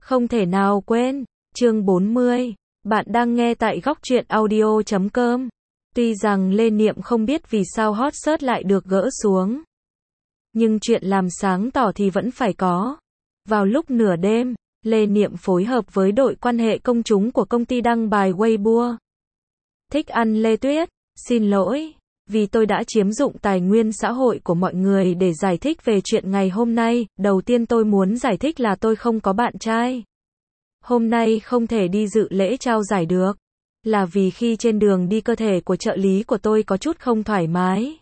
Không thể nào quên. Chương 40. Bạn đang nghe tại góc truyện audio.com. Tuy rằng Lê Niệm không biết vì sao hot search lại được gỡ xuống, nhưng chuyện làm sáng tỏ thì vẫn phải có. Vào lúc nửa đêm, Lê Niệm phối hợp với đội quan hệ công chúng của công ty đăng bài Weibo. Thích ăn Lê Tuyết, xin lỗi, vì tôi đã chiếm dụng tài nguyên xã hội của mọi người để giải thích về chuyện ngày hôm nay. Đầu tiên tôi muốn giải thích là tôi không có bạn trai. Hôm nay không thể đi dự lễ trao giải được, là vì khi trên đường đi cơ thể của trợ lý của tôi có chút không thoải mái.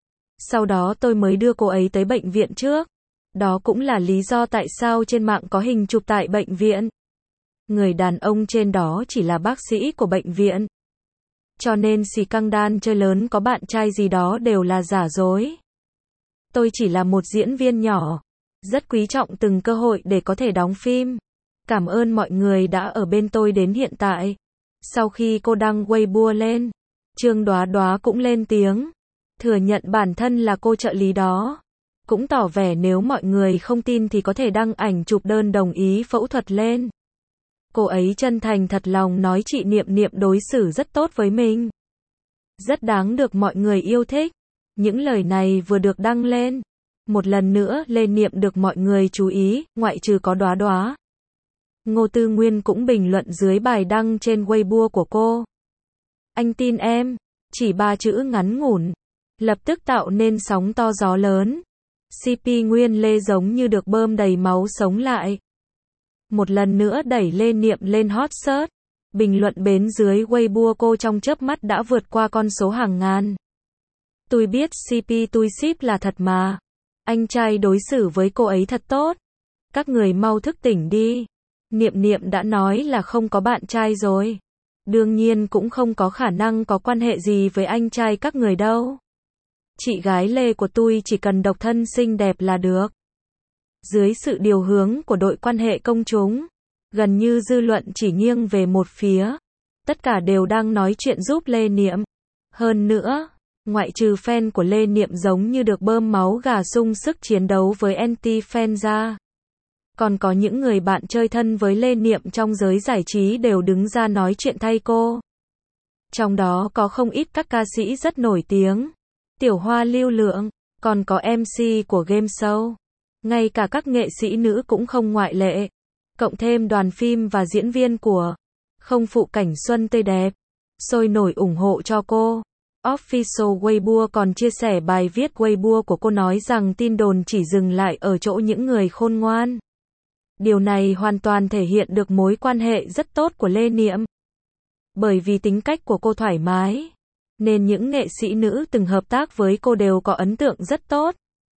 Sau đó tôi mới đưa cô ấy tới bệnh viện trước. Đó cũng là lý do tại sao trên mạng có hình chụp tại bệnh viện. Người đàn ông trên đó chỉ là bác sĩ của bệnh viện. Cho nên xì căng đan chơi lớn có bạn trai gì đó đều là giả dối. Tôi chỉ là một diễn viên nhỏ, rất quý trọng từng cơ hội để có thể đóng phim. Cảm ơn mọi người đã ở bên tôi đến hiện tại. Sau khi cô đăng Weibo lên, Trương Đoá Đoá cũng lên tiếng, thừa nhận bản thân là cô trợ lý đó. Cũng tỏ vẻ nếu mọi người không tin thì có thể đăng ảnh chụp đơn đồng ý phẫu thuật lên. Cô ấy chân thành thật lòng nói chị Niệm Niệm đối xử rất tốt với mình, rất đáng được mọi người yêu thích. Những lời này vừa được đăng lên, một lần nữa Lê Niệm được mọi người chú ý, ngoại trừ có Đoá Đoá. Ngô Tư Nguyên cũng bình luận dưới bài đăng trên Weibo của cô. Anh tin em, chỉ 3 chữ ngắn ngủn, lập tức tạo nên sóng to gió lớn. CP Nguyên Lê giống như được bơm đầy máu sống lại. Một lần nữa đẩy Lê Niệm lên hot search. Bình luận bên dưới Weibo cô trong chớp mắt đã vượt qua con số hàng ngàn. Tôi biết CP tôi ship là thật mà. Anh trai đối xử với cô ấy thật tốt. Các người mau thức tỉnh đi. Niệm Niệm đã nói là không có bạn trai rồi. Đương nhiên cũng không có khả năng có quan hệ gì với anh trai các người đâu. Chị gái Lê của tôi chỉ cần độc thân xinh đẹp là được. Dưới sự điều hướng của đội quan hệ công chúng, gần như dư luận chỉ nghiêng về một phía. Tất cả đều đang nói chuyện giúp Lê Niệm. Hơn nữa, ngoại trừ fan của Lê Niệm giống như được bơm máu gà sung sức chiến đấu với anti-fan ra, còn có những người bạn chơi thân với Lê Niệm trong giới giải trí đều đứng ra nói chuyện thay cô. Trong đó có không ít các ca sĩ rất nổi tiếng, Tiểu Hoa Lưu Lượng, còn có MC của game show. Ngay cả các nghệ sĩ nữ cũng không ngoại lệ. Cộng thêm đoàn phim và diễn viên của Không Phụ Cảnh Xuân tươi đẹp, sôi nổi ủng hộ cho cô. Official Weibo còn chia sẻ bài viết Weibo của cô nói rằng tin đồn chỉ dừng lại ở chỗ những người khôn ngoan. Điều này hoàn toàn thể hiện được mối quan hệ rất tốt của Lê Niệm. Bởi vì tính cách của cô thoải mái, nên những nghệ sĩ nữ từng hợp tác với cô đều có ấn tượng rất tốt.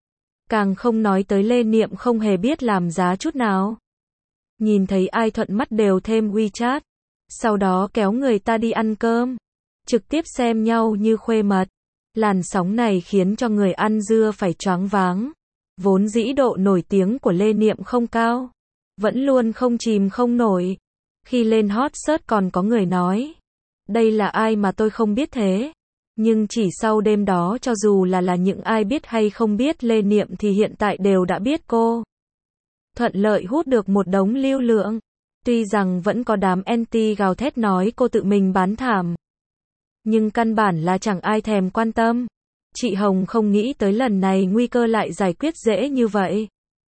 Càng không nói tới Lê Niệm không hề biết làm giá chút nào. Nhìn thấy ai thuận mắt đều thêm WeChat. Sau đó kéo người ta đi ăn cơm. Trực tiếp xem nhau như khuê mật. Làn sóng này khiến cho người ăn dưa phải choáng váng. Vốn dĩ độ nổi tiếng của Lê Niệm không cao, vẫn luôn không chìm không nổi. Khi lên hot search còn có người nói, đây là ai mà tôi không biết thế. Nhưng chỉ sau đêm đó cho dù là những ai biết hay không biết Lê Niệm thì hiện tại đều đã biết cô. Thuận lợi hút được một đống lưu lượng. Tuy rằng vẫn có đám anti gào thét nói cô tự mình bán thảm, nhưng căn bản là chẳng ai thèm quan tâm. Chị Hồng không nghĩ tới lần này nguy cơ lại giải quyết dễ như vậy.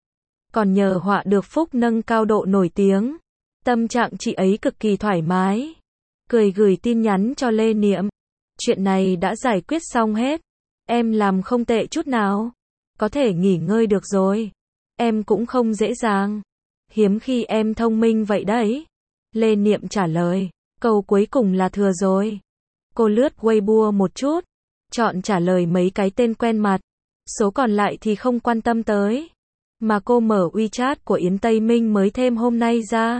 Còn nhờ họa được phúc nâng cao độ nổi tiếng. Tâm trạng chị ấy cực kỳ thoải mái. Cười gửi tin nhắn cho Lê Niệm. Chuyện này đã giải quyết xong hết. Em làm không tệ chút nào. Có thể nghỉ ngơi được rồi. Em cũng không dễ dàng. Hiếm khi em thông minh vậy đấy. Lê Niệm trả lời. Câu cuối cùng là thừa rồi. Cô lướt Weibo một chút. Chọn trả lời mấy cái tên quen mặt. Số còn lại thì không quan tâm tới. Mà cô mở WeChat của Yến Tây Minh mới thêm hôm nay ra.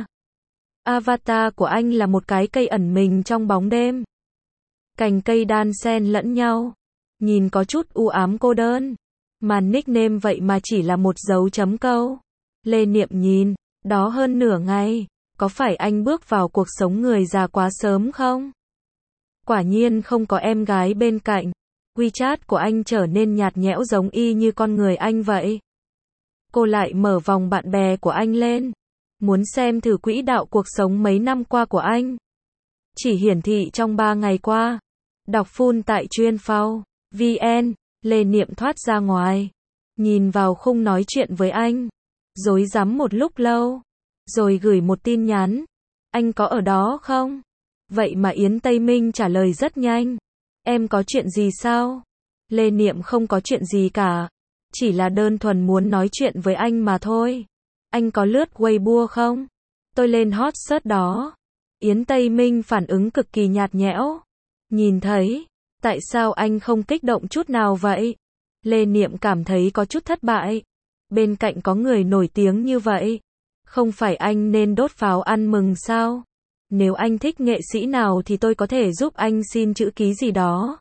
Avatar của anh là một cái cây ẩn mình trong bóng đêm. Cành cây đan xen lẫn nhau. Nhìn có chút u ám cô đơn. Mà nickname vậy mà chỉ là một dấu chấm câu. Lê Niệm nhìn, đó hơn nửa ngày. Có phải anh bước vào cuộc sống người già quá sớm không? Quả nhiên không có em gái bên cạnh. WeChat của anh trở nên nhạt nhẽo giống y như con người anh vậy. Cô lại mở vòng bạn bè của anh lên. Muốn xem thử quỹ đạo cuộc sống mấy năm qua của anh. Chỉ hiển thị trong 3 ngày qua. Đọc full tại chuyên phao. VN, Lê Niệm thoát ra ngoài. Nhìn vào khung nói chuyện với anh. Rối rắm một lúc lâu. Rồi gửi một tin nhắn. Anh có ở đó không? Vậy mà Yến Tây Minh trả lời rất nhanh. Em có chuyện gì sao? Lê Niệm không có chuyện gì cả. Chỉ là đơn thuần muốn nói chuyện với anh mà thôi. Anh có lướt Weibo không? Tôi lên hot search đó. Yến Tây Minh phản ứng cực kỳ nhạt nhẽo. Nhìn thấy. Tại sao anh không kích động chút nào vậy? Lê Niệm cảm thấy có chút thất bại. Bên cạnh có người nổi tiếng như vậy. Không phải anh nên đốt pháo ăn mừng sao? Nếu anh thích nghệ sĩ nào thì tôi có thể giúp anh xin chữ ký gì đó.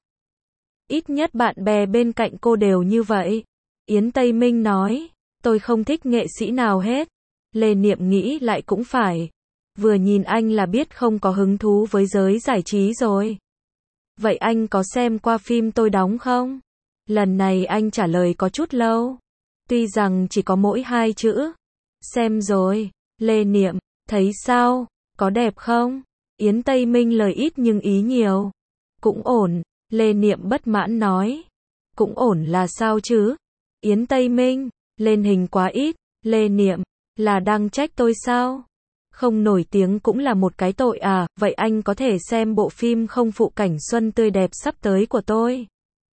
Ít nhất bạn bè bên cạnh cô đều như vậy. Yến Tây Minh nói, tôi không thích nghệ sĩ nào hết. Lê Niệm nghĩ lại cũng phải. Vừa nhìn anh là biết không có hứng thú với giới giải trí rồi. Vậy anh có xem qua phim tôi đóng không? Lần này anh trả lời có chút lâu. Tuy rằng chỉ có mỗi 2 chữ. Xem rồi. Lê Niệm, thấy sao? Có đẹp không? Yến Tây Minh lời ít nhưng ý nhiều. Cũng ổn. Lê Niệm bất mãn nói. Cũng ổn là sao chứ? Yến Tây Minh, lên hình quá ít. Lê Niệm, là đang trách tôi sao? Không nổi tiếng cũng là một cái tội à? Vậy anh có thể xem bộ phim Không phụ cảnh xuân tươi đẹp sắp tới của tôi.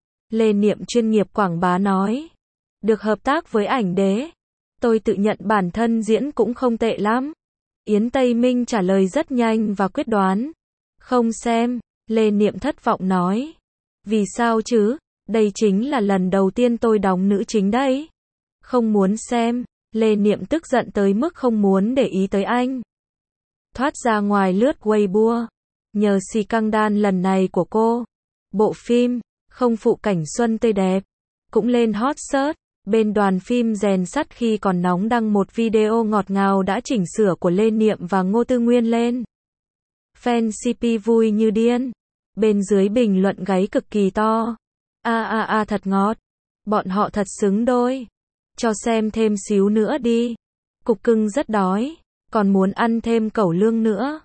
Lê Niệm chuyên nghiệp quảng bá nói. Được hợp tác với ảnh đế. Tôi tự nhận bản thân diễn cũng không tệ lắm. Yến Tây Minh trả lời rất nhanh và quyết đoán. Không xem. Lê Niệm thất vọng nói. Vì sao chứ? Đây chính là lần đầu tiên tôi đóng nữ chính đấy. Không muốn xem. Lê Niệm tức giận tới mức không muốn để ý tới anh. Thoát ra ngoài lướt Weibo. Nhờ scandal lần này của cô. Bộ phim Không phụ cảnh xuân tươi đẹp cũng lên hot search. Bên đoàn phim rèn sắt khi còn nóng đăng một video ngọt ngào đã chỉnh sửa của Lê Niệm và Ngô Tư Nguyên lên. Fan CP vui như điên. Bên dưới bình luận gáy cực kỳ to. Thật ngọt. Bọn họ thật xứng đôi. Cho xem thêm xíu nữa đi. Cục cưng rất đói. Còn muốn ăn thêm cẩu lương nữa.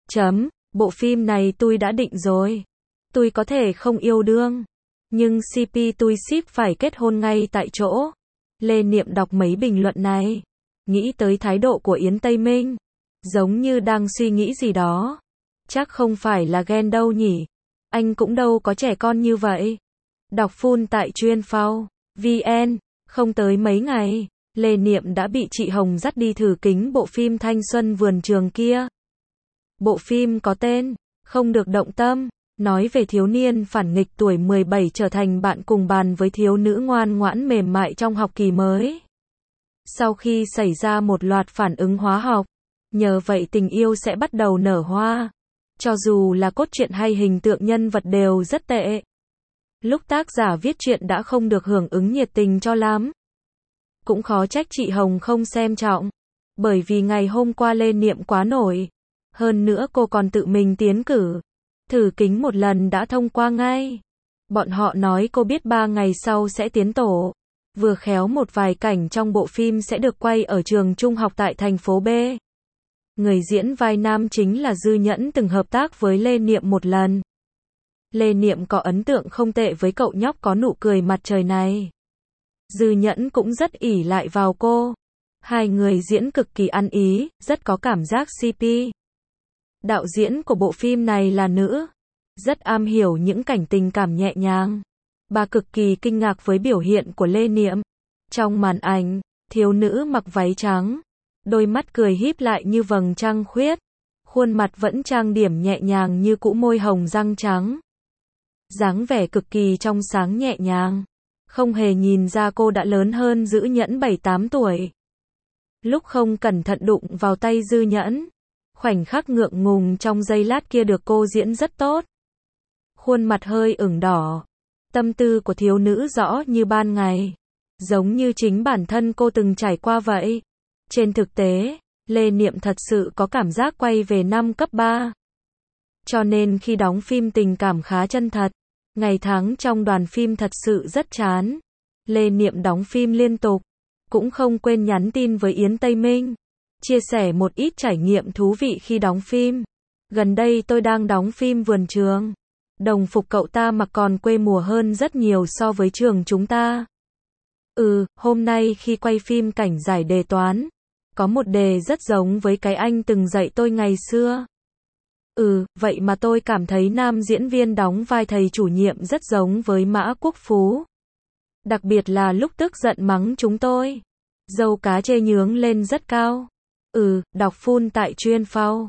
Bộ phim này tôi đã định rồi. Tôi có thể không yêu đương. Nhưng CP tôi ship phải kết hôn ngay tại chỗ. Lê Niệm đọc mấy bình luận này. Nghĩ tới thái độ của Yến Tây Minh. Giống như đang suy nghĩ gì đó. Chắc không phải là ghen đâu nhỉ. Anh cũng đâu có trẻ con như vậy. Đọc full tại chuyên phao. VN. Không tới mấy ngày. Lê Niệm đã bị chị Hồng dắt đi thử kính bộ phim Thanh Xuân Vườn Trường kia. Bộ phim có tên Không được động tâm. Nói về thiếu niên phản nghịch tuổi 17 trở thành bạn cùng bàn với thiếu nữ ngoan ngoãn mềm mại trong học kỳ mới. Sau khi xảy ra một loạt phản ứng hóa học, nhờ vậy tình yêu sẽ bắt đầu nở hoa. Cho dù là cốt truyện hay hình tượng nhân vật đều rất tệ. Lúc tác giả viết truyện đã không được hưởng ứng nhiệt tình cho lắm. Cũng khó trách chị Hồng không xem trọng. Bởi vì ngày hôm qua Lê Niệm quá nổi. Hơn nữa cô còn tự mình tiến cử. Thử kính một lần đã thông qua ngay. Bọn họ nói cô biết 3 ngày sau sẽ tiến tổ. Vừa khéo một vài cảnh trong bộ phim sẽ được quay ở trường trung học tại thành phố B. Người diễn vai nam chính là Dư Nhẫn từng hợp tác với Lê Niệm một lần. Lê Niệm có ấn tượng không tệ với cậu nhóc có nụ cười mặt trời này. Dư Nhẫn cũng rất ỷ lại vào cô. Hai người diễn cực kỳ ăn ý, rất có cảm giác CP. Đạo diễn của bộ phim này là nữ. Rất am hiểu những cảnh tình cảm nhẹ nhàng. Bà cực kỳ kinh ngạc với biểu hiện của Lê Niệm. Trong màn ảnh, thiếu nữ mặc váy trắng. Đôi mắt cười híp lại như vầng trăng khuyết. Khuôn mặt vẫn trang điểm nhẹ nhàng như cũ, môi hồng răng trắng. Dáng vẻ cực kỳ trong sáng nhẹ nhàng. Không hề nhìn ra cô đã lớn hơn Dư Nhẫn 7-8 tuổi. Lúc không cẩn thận đụng vào tay Dư Nhẫn. Khoảnh khắc ngượng ngùng trong giây lát kia được cô diễn rất tốt. Khuôn mặt hơi ửng đỏ. Tâm tư của thiếu nữ rõ như ban ngày. Giống như chính bản thân cô từng trải qua vậy. Trên thực tế, Lê Niệm thật sự có cảm giác quay về năm cấp 3. Cho nên khi đóng phim tình cảm khá chân thật. Ngày tháng trong đoàn phim thật sự rất chán. Lê Niệm đóng phim liên tục. Cũng không quên nhắn tin với Yến Tây Minh. chia sẻ một ít trải nghiệm thú vị khi đóng phim. Gần đây tôi đang đóng phim Vườn Trường. Đồng phục cậu ta mặc còn quê mùa hơn rất nhiều so với trường chúng ta. Hôm nay khi quay phim cảnh giải đề toán, có một đề rất giống với cái anh từng dạy tôi ngày xưa. Vậy mà tôi cảm thấy nam diễn viên đóng vai thầy chủ nhiệm rất giống với Mã Quốc Phú. Đặc biệt là lúc tức giận mắng chúng tôi. Dâu cá chê nhướng lên rất cao. Đọc full tại chuyên phao.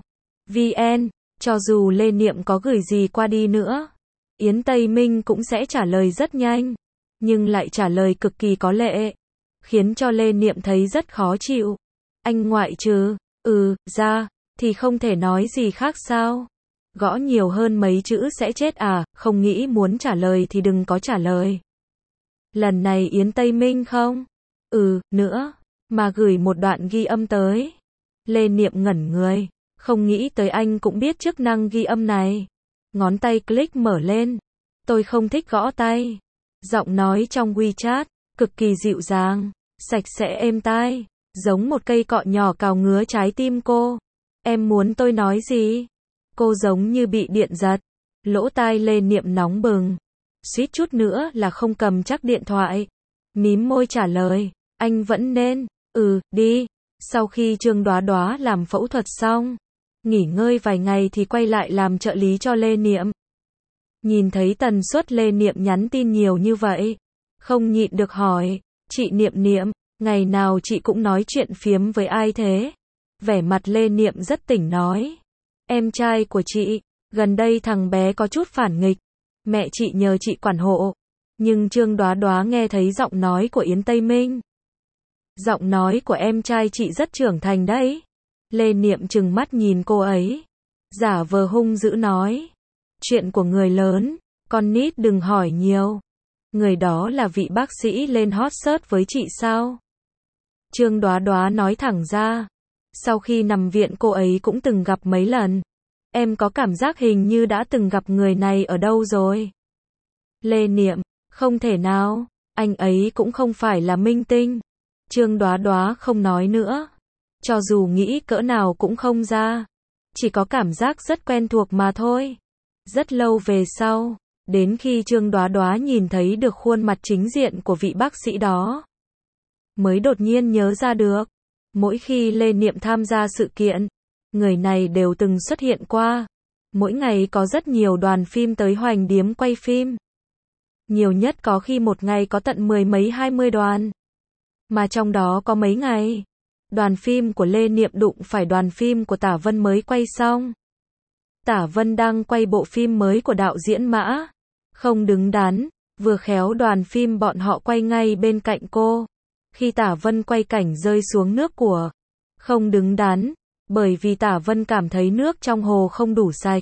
VN, cho dù Lê Niệm có gửi gì qua đi nữa, Yến Tây Minh cũng sẽ trả lời rất nhanh, nhưng lại trả lời cực kỳ có lệ, khiến cho Lê Niệm thấy rất khó chịu. Anh ngoại trừ, ra, thì không thể nói gì khác sao? Gõ nhiều hơn mấy chữ sẽ chết à, không nghĩ muốn trả lời thì đừng có trả lời. Lần này Yến Tây Minh không? Nữa, mà gửi một đoạn ghi âm tới. Lê Niệm ngẩn người, không nghĩ tới anh cũng biết chức năng ghi âm này. Ngón tay click mở lên. Tôi không thích gõ tay. Giọng nói trong WeChat, cực kỳ dịu dàng, sạch sẽ êm tai, giống một cây cọ nhỏ cào ngứa trái tim cô. Em muốn tôi nói gì? Cô giống như bị điện giật. Lỗ tai Lê Niệm nóng bừng. Suýt chút nữa là không cầm chắc điện thoại. Mím môi trả lời, anh vẫn nên, đi. Sau khi Trương Đoá Đoá làm phẫu thuật xong, nghỉ ngơi vài ngày thì quay lại làm trợ lý cho Lê Niệm. Nhìn thấy tần suất Lê Niệm nhắn tin nhiều như vậy, không nhịn được hỏi, chị Niệm Niệm, ngày nào chị cũng nói chuyện phiếm với ai thế? Vẻ mặt Lê Niệm rất tỉnh nói, em trai của chị, gần đây thằng bé có chút phản nghịch, mẹ chị nhờ chị quản hộ. Nhưng Trương Đoá Đoá nghe thấy giọng nói của Yến Tây Minh. Giọng nói của em trai chị rất trưởng thành đấy. Lê Niệm trừng mắt nhìn cô ấy, giả vờ hung dữ nói, chuyện của người lớn, con nít đừng hỏi nhiều. Người đó là vị bác sĩ lên hot search với chị sao? Trương Đoá Đoá nói thẳng ra, sau khi nằm viện cô ấy cũng từng gặp mấy lần. Em có cảm giác hình như đã từng gặp người này ở đâu rồi. Lê Niệm, không thể nào, anh ấy cũng không phải là minh tinh. Trương Đoá Đoá không nói nữa. Cho dù nghĩ cỡ nào cũng không ra. Chỉ có cảm giác rất quen thuộc mà thôi. Rất lâu về sau, đến khi Trương Đoá Đoá nhìn thấy được khuôn mặt chính diện của vị bác sĩ đó, mới đột nhiên nhớ ra được. Mỗi khi Lê Niệm tham gia sự kiện, người này đều từng xuất hiện qua. Mỗi ngày có rất nhiều đoàn phim tới Hoành Điếm quay phim. Nhiều nhất có khi một ngày có tận 10 mấy 20 đoàn. Mà trong đó có mấy ngày, đoàn phim của Lê Niệm đụng phải đoàn phim của Tả Vân mới quay xong. Tả Vân đang quay bộ phim mới của đạo diễn Mã. Không đứng đắn, vừa khéo đoàn phim bọn họ quay ngay bên cạnh cô. Khi Tả Vân quay cảnh rơi xuống nước của không đứng đắn, bởi vì Tả Vân cảm thấy nước trong hồ không đủ sạch,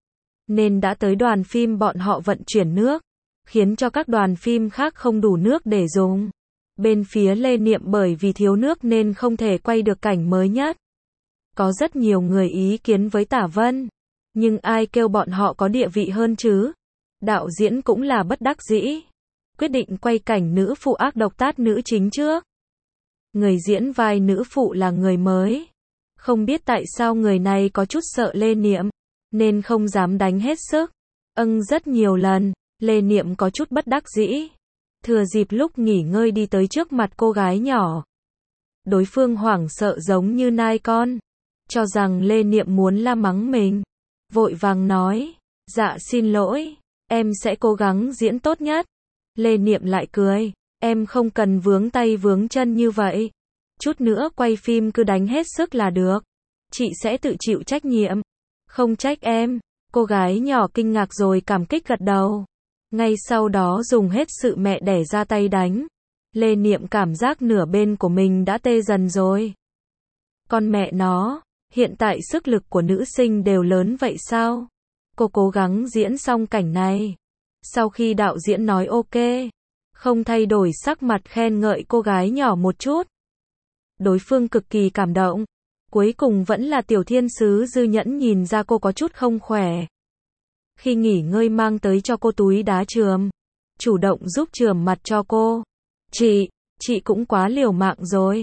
nên đã tới đoàn phim bọn họ vận chuyển nước, khiến cho các đoàn phim khác không đủ nước để dùng. Bên phía Lê Niệm bởi vì thiếu nước nên không thể quay được cảnh mới nhất. Có rất nhiều người ý kiến với Tả Vân, nhưng ai kêu bọn họ có địa vị hơn chứ? Đạo diễn cũng là bất đắc dĩ, quyết định quay cảnh nữ phụ ác độc tát nữ chính trước. Người diễn vai nữ phụ là người mới. Không biết tại sao người này có chút sợ Lê Niệm, nên không dám đánh hết sức. Rất nhiều lần, Lê Niệm có chút bất đắc dĩ. Thừa dịp lúc nghỉ ngơi đi tới trước mặt cô gái nhỏ. Đối phương hoảng sợ giống như nai con, cho rằng Lê Niệm muốn la mắng mình. Vội vàng nói, dạ xin lỗi, em sẽ cố gắng diễn tốt nhất. Lê Niệm lại cười, em không cần vướng tay vướng chân như vậy. Chút nữa quay phim cứ đánh hết sức là được. Chị sẽ tự chịu trách nhiệm. Không trách em. Cô gái nhỏ kinh ngạc rồi cảm kích gật đầu. Ngay sau đó dùng hết sự mẹ đẻ ra tay đánh. Lê Niệm cảm giác nửa bên của mình đã tê dần rồi. Con mẹ nó, hiện tại sức lực của nữ sinh đều lớn vậy sao? Cô cố gắng diễn xong cảnh này. Sau khi đạo diễn nói ok, không thay đổi sắc mặt khen ngợi cô gái nhỏ một chút. Đối phương cực kỳ cảm động. Cuối cùng vẫn là tiểu thiên sứ Dư Nhẫn nhìn ra cô có chút không khỏe. Khi nghỉ ngơi mang tới cho cô túi đá chườm. Chủ động giúp chườm mặt cho cô. Chị cũng quá liều mạng rồi.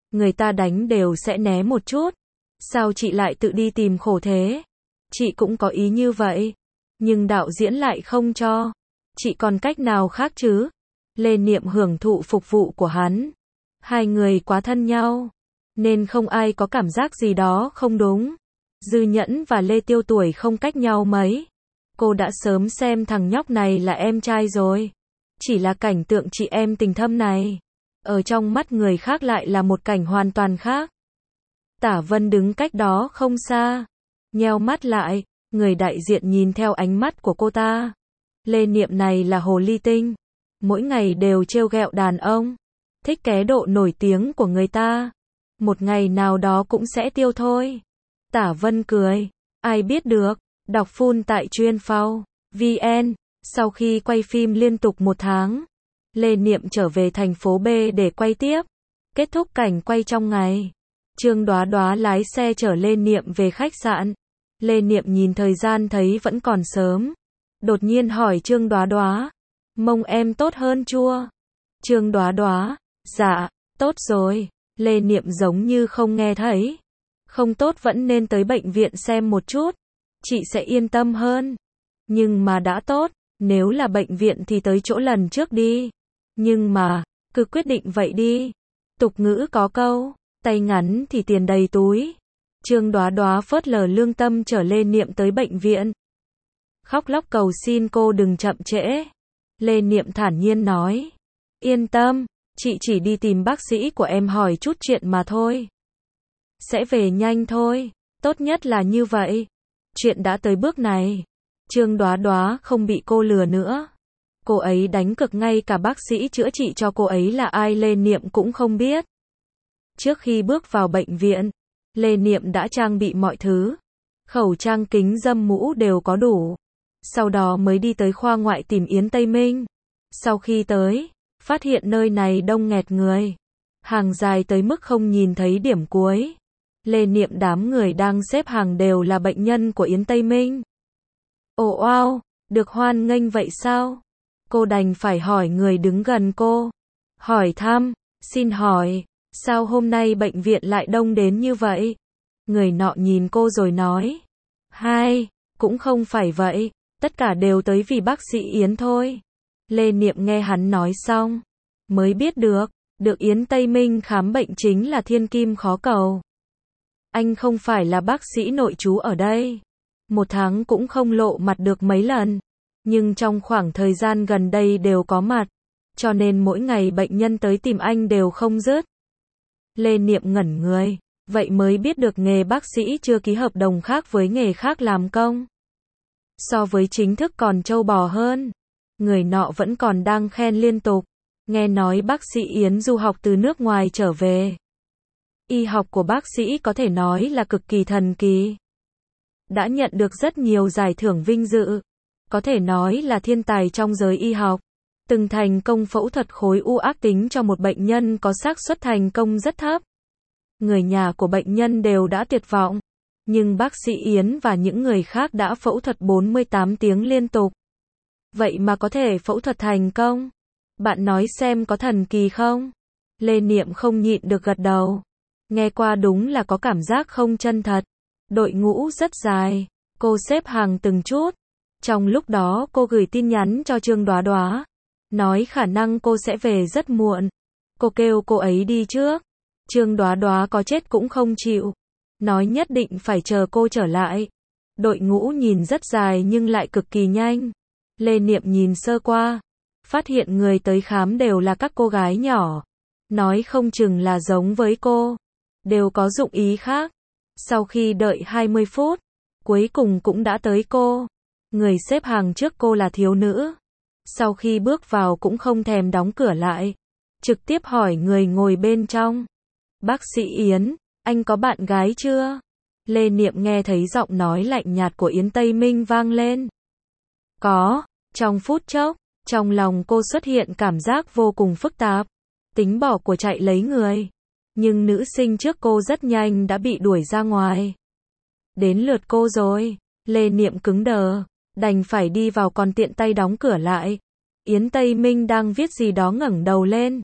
người ta đánh đều sẽ né một chút. Sao chị lại tự đi tìm khổ thế? Chị cũng có ý như vậy, nhưng đạo diễn lại không cho. Chị còn cách nào khác chứ? Lê Niệm hưởng thụ phục vụ của hắn. Hai người quá thân nhau, nên không ai có cảm giác gì đó không đúng. Dư Nhẫn và Lê Tiêu tuổi không cách nhau mấy. Cô đã sớm xem thằng nhóc này là em trai rồi. Chỉ là cảnh tượng chị em tình thâm này, ở trong mắt người khác lại là một cảnh hoàn toàn khác. Tả Vân đứng cách đó không xa, nheo mắt lại, người đại diện nhìn theo ánh mắt của cô ta. Lê Niệm này là hồ ly tinh, mỗi ngày đều trêu ghẹo đàn ông, thích ké độ nổi tiếng của người ta. Một ngày nào đó cũng sẽ tiêu thôi. Tả Vân cười, ai biết được. Đọc full tại chuyên.phao.vn. Sau khi quay phim liên tục 1 tháng, Lê Niệm trở về thành phố B để quay tiếp. Kết thúc cảnh quay trong ngày, Trương Đoá Đoá lái xe chở Lê Niệm về khách sạn. Lê Niệm nhìn thời gian thấy vẫn còn sớm, đột nhiên hỏi Trương Đoá Đoá, mông em tốt hơn chưa? Trương Đoá Đoá, dạ, tốt rồi. Lê Niệm giống như không nghe thấy. Không tốt vẫn nên tới bệnh viện xem một chút, chị sẽ yên tâm hơn. Nhưng mà đã tốt, nếu là bệnh viện thì tới chỗ lần trước đi. Nhưng mà, cứ quyết định vậy đi. Tục ngữ có câu, tay ngắn thì tiền đầy túi. Trương Đoá Đoá phớt lờ lương tâm chở Lê Niệm tới bệnh viện. Khóc lóc cầu xin cô đừng chậm trễ. Lê Niệm thản nhiên nói, yên tâm, chị chỉ đi tìm bác sĩ của em hỏi chút chuyện mà thôi. Sẽ về nhanh thôi, tốt nhất là như vậy. Chuyện đã tới bước này, Trương Đoá Đoá không bị cô lừa nữa. Cô ấy đánh cực, ngay cả bác sĩ chữa trị cho cô ấy là ai Lê Niệm cũng không biết. Trước khi bước vào bệnh viện, Lê Niệm đã trang bị mọi thứ. Khẩu trang, kính râm, mũ đều có đủ. Sau đó mới đi tới khoa ngoại tìm Yến Tây Minh. Sau khi tới, phát hiện nơi này đông nghẹt người. Hàng dài tới mức không nhìn thấy điểm cuối. Lê Niệm đám người đang xếp hàng đều là bệnh nhân của Yến Tây Minh. Ồ wow, được hoan nghênh vậy sao? Cô đành phải hỏi người đứng gần cô. Hỏi thăm, xin hỏi, sao hôm nay bệnh viện lại đông đến như vậy? Người nọ nhìn cô rồi nói, cũng không phải vậy, tất cả đều tới vì bác sĩ Yến thôi. Lê Niệm nghe hắn nói xong, mới biết được Yến Tây Minh khám bệnh chính là thiên kim khó cầu. Anh không phải là bác sĩ nội trú ở đây. 1 tháng cũng không lộ mặt được mấy lần. Nhưng trong khoảng thời gian gần đây đều có mặt. Cho nên mỗi ngày bệnh nhân tới tìm anh đều không dứt. Lê Niệm ngẩn người. Vậy mới biết được nghề bác sĩ chưa ký hợp đồng khác với nghề khác làm công. So với chính thức còn trâu bò hơn. Người nọ vẫn còn đang khen liên tục. Nghe nói bác sĩ Yến du học từ nước ngoài trở về. Y học của bác sĩ có thể nói là cực kỳ thần kỳ. Đã nhận được rất nhiều giải thưởng vinh dự. Có thể nói là thiên tài trong giới y học. Từng thành công phẫu thuật khối u ác tính cho một bệnh nhân có xác suất thành công rất thấp. Người nhà của bệnh nhân đều đã tuyệt vọng. Nhưng bác sĩ Yến và những người khác đã phẫu thuật 48 tiếng liên tục. Vậy mà có thể phẫu thuật thành công. Bạn nói xem có thần kỳ không? Lê Niệm không nhịn được gật đầu. Nghe qua đúng là có cảm giác không chân thật. Đội ngũ rất dài. Cô xếp hàng từng chút. Trong lúc đó cô gửi tin nhắn cho Trương Đoá Đoá. Nói khả năng cô sẽ về rất muộn. Cô kêu cô ấy đi trước. Trương Đoá Đoá có chết cũng không chịu. Nói nhất định phải chờ cô trở lại. Đội ngũ nhìn rất dài nhưng lại cực kỳ nhanh. Lê Niệm nhìn sơ qua. Phát hiện người tới khám đều là các cô gái nhỏ. Nói không chừng là giống với cô. Đều có dụng ý khác. Sau khi đợi 20 phút, cuối cùng cũng đã tới cô. Người xếp hàng trước cô là thiếu nữ. Sau khi bước vào cũng không thèm đóng cửa lại. Trực tiếp hỏi người ngồi bên trong. Bác sĩ Yến, anh có bạn gái chưa? Lê Niệm nghe thấy giọng nói lạnh nhạt của Yến Tây Minh vang lên. Có. Trong phút chốc, trong lòng cô xuất hiện cảm giác vô cùng phức tạp. Tính bỏ của chạy lấy người. Nhưng nữ sinh trước cô rất nhanh đã bị đuổi ra ngoài. Đến lượt cô rồi. Lê Niệm cứng đờ. Đành phải đi vào còn tiện tay đóng cửa lại. Yến Tây Minh đang viết gì đó ngẩng đầu lên.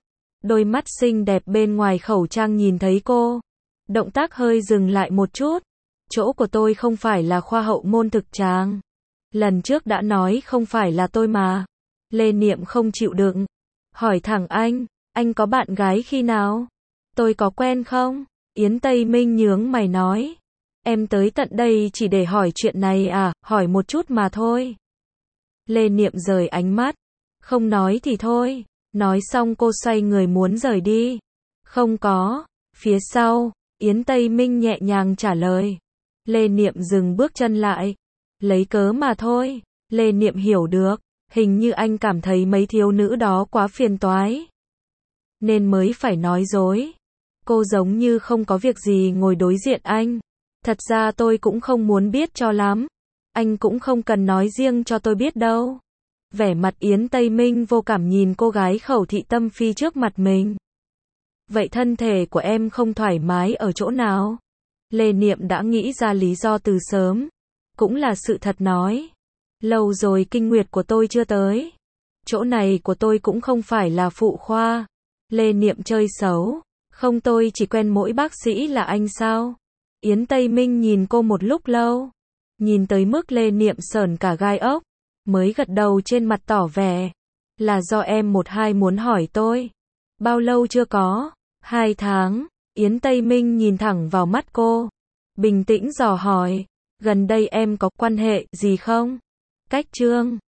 Đôi mắt xinh đẹp bên ngoài khẩu trang nhìn thấy cô. Động tác hơi dừng lại một chút. Chỗ của tôi không phải là khoa hậu môn thực tràng. Lần trước đã nói không phải là tôi mà. Lê Niệm không chịu đựng. Hỏi thẳng anh có bạn gái khi nào? Tôi có quen không? Yến Tây Minh nhướng mày nói. Em tới tận đây chỉ để hỏi chuyện này à, hỏi một chút mà thôi. Lê Niệm rời ánh mắt. Không nói thì thôi. Nói xong cô xoay người muốn rời đi. Không có. Phía sau, Yến Tây Minh nhẹ nhàng trả lời. Lê Niệm dừng bước chân lại. Lấy cớ mà thôi. Lê Niệm hiểu được. Hình như anh cảm thấy mấy thiếu nữ đó quá phiền toái. Nên mới phải nói dối. Cô giống như không có việc gì ngồi đối diện anh. Thật ra tôi cũng không muốn biết cho lắm. Anh cũng không cần nói riêng cho tôi biết đâu. Vẻ mặt Yến Tây Minh vô cảm nhìn cô gái khẩu thị tâm phi trước mặt mình. Vậy thân thể của em không thoải mái ở chỗ nào? Lê Niệm đã nghĩ ra lý do từ sớm. Cũng là sự thật nói. Lâu rồi kinh nguyệt của tôi chưa tới. Chỗ này của tôi cũng không phải là phụ khoa. Lê Niệm chơi xấu. Không, tôi chỉ quen mỗi bác sĩ là anh sao? Yến Tây Minh nhìn cô một lúc lâu. Nhìn tới mức Lê Niệm sởn cả gai ốc. Mới gật đầu trên mặt tỏ vẻ. Là do em một hai muốn hỏi tôi. Bao lâu chưa có? 2 tháng. Yến Tây Minh nhìn thẳng vào mắt cô. Bình tĩnh dò hỏi. Gần đây em có quan hệ gì không? Cách Trương.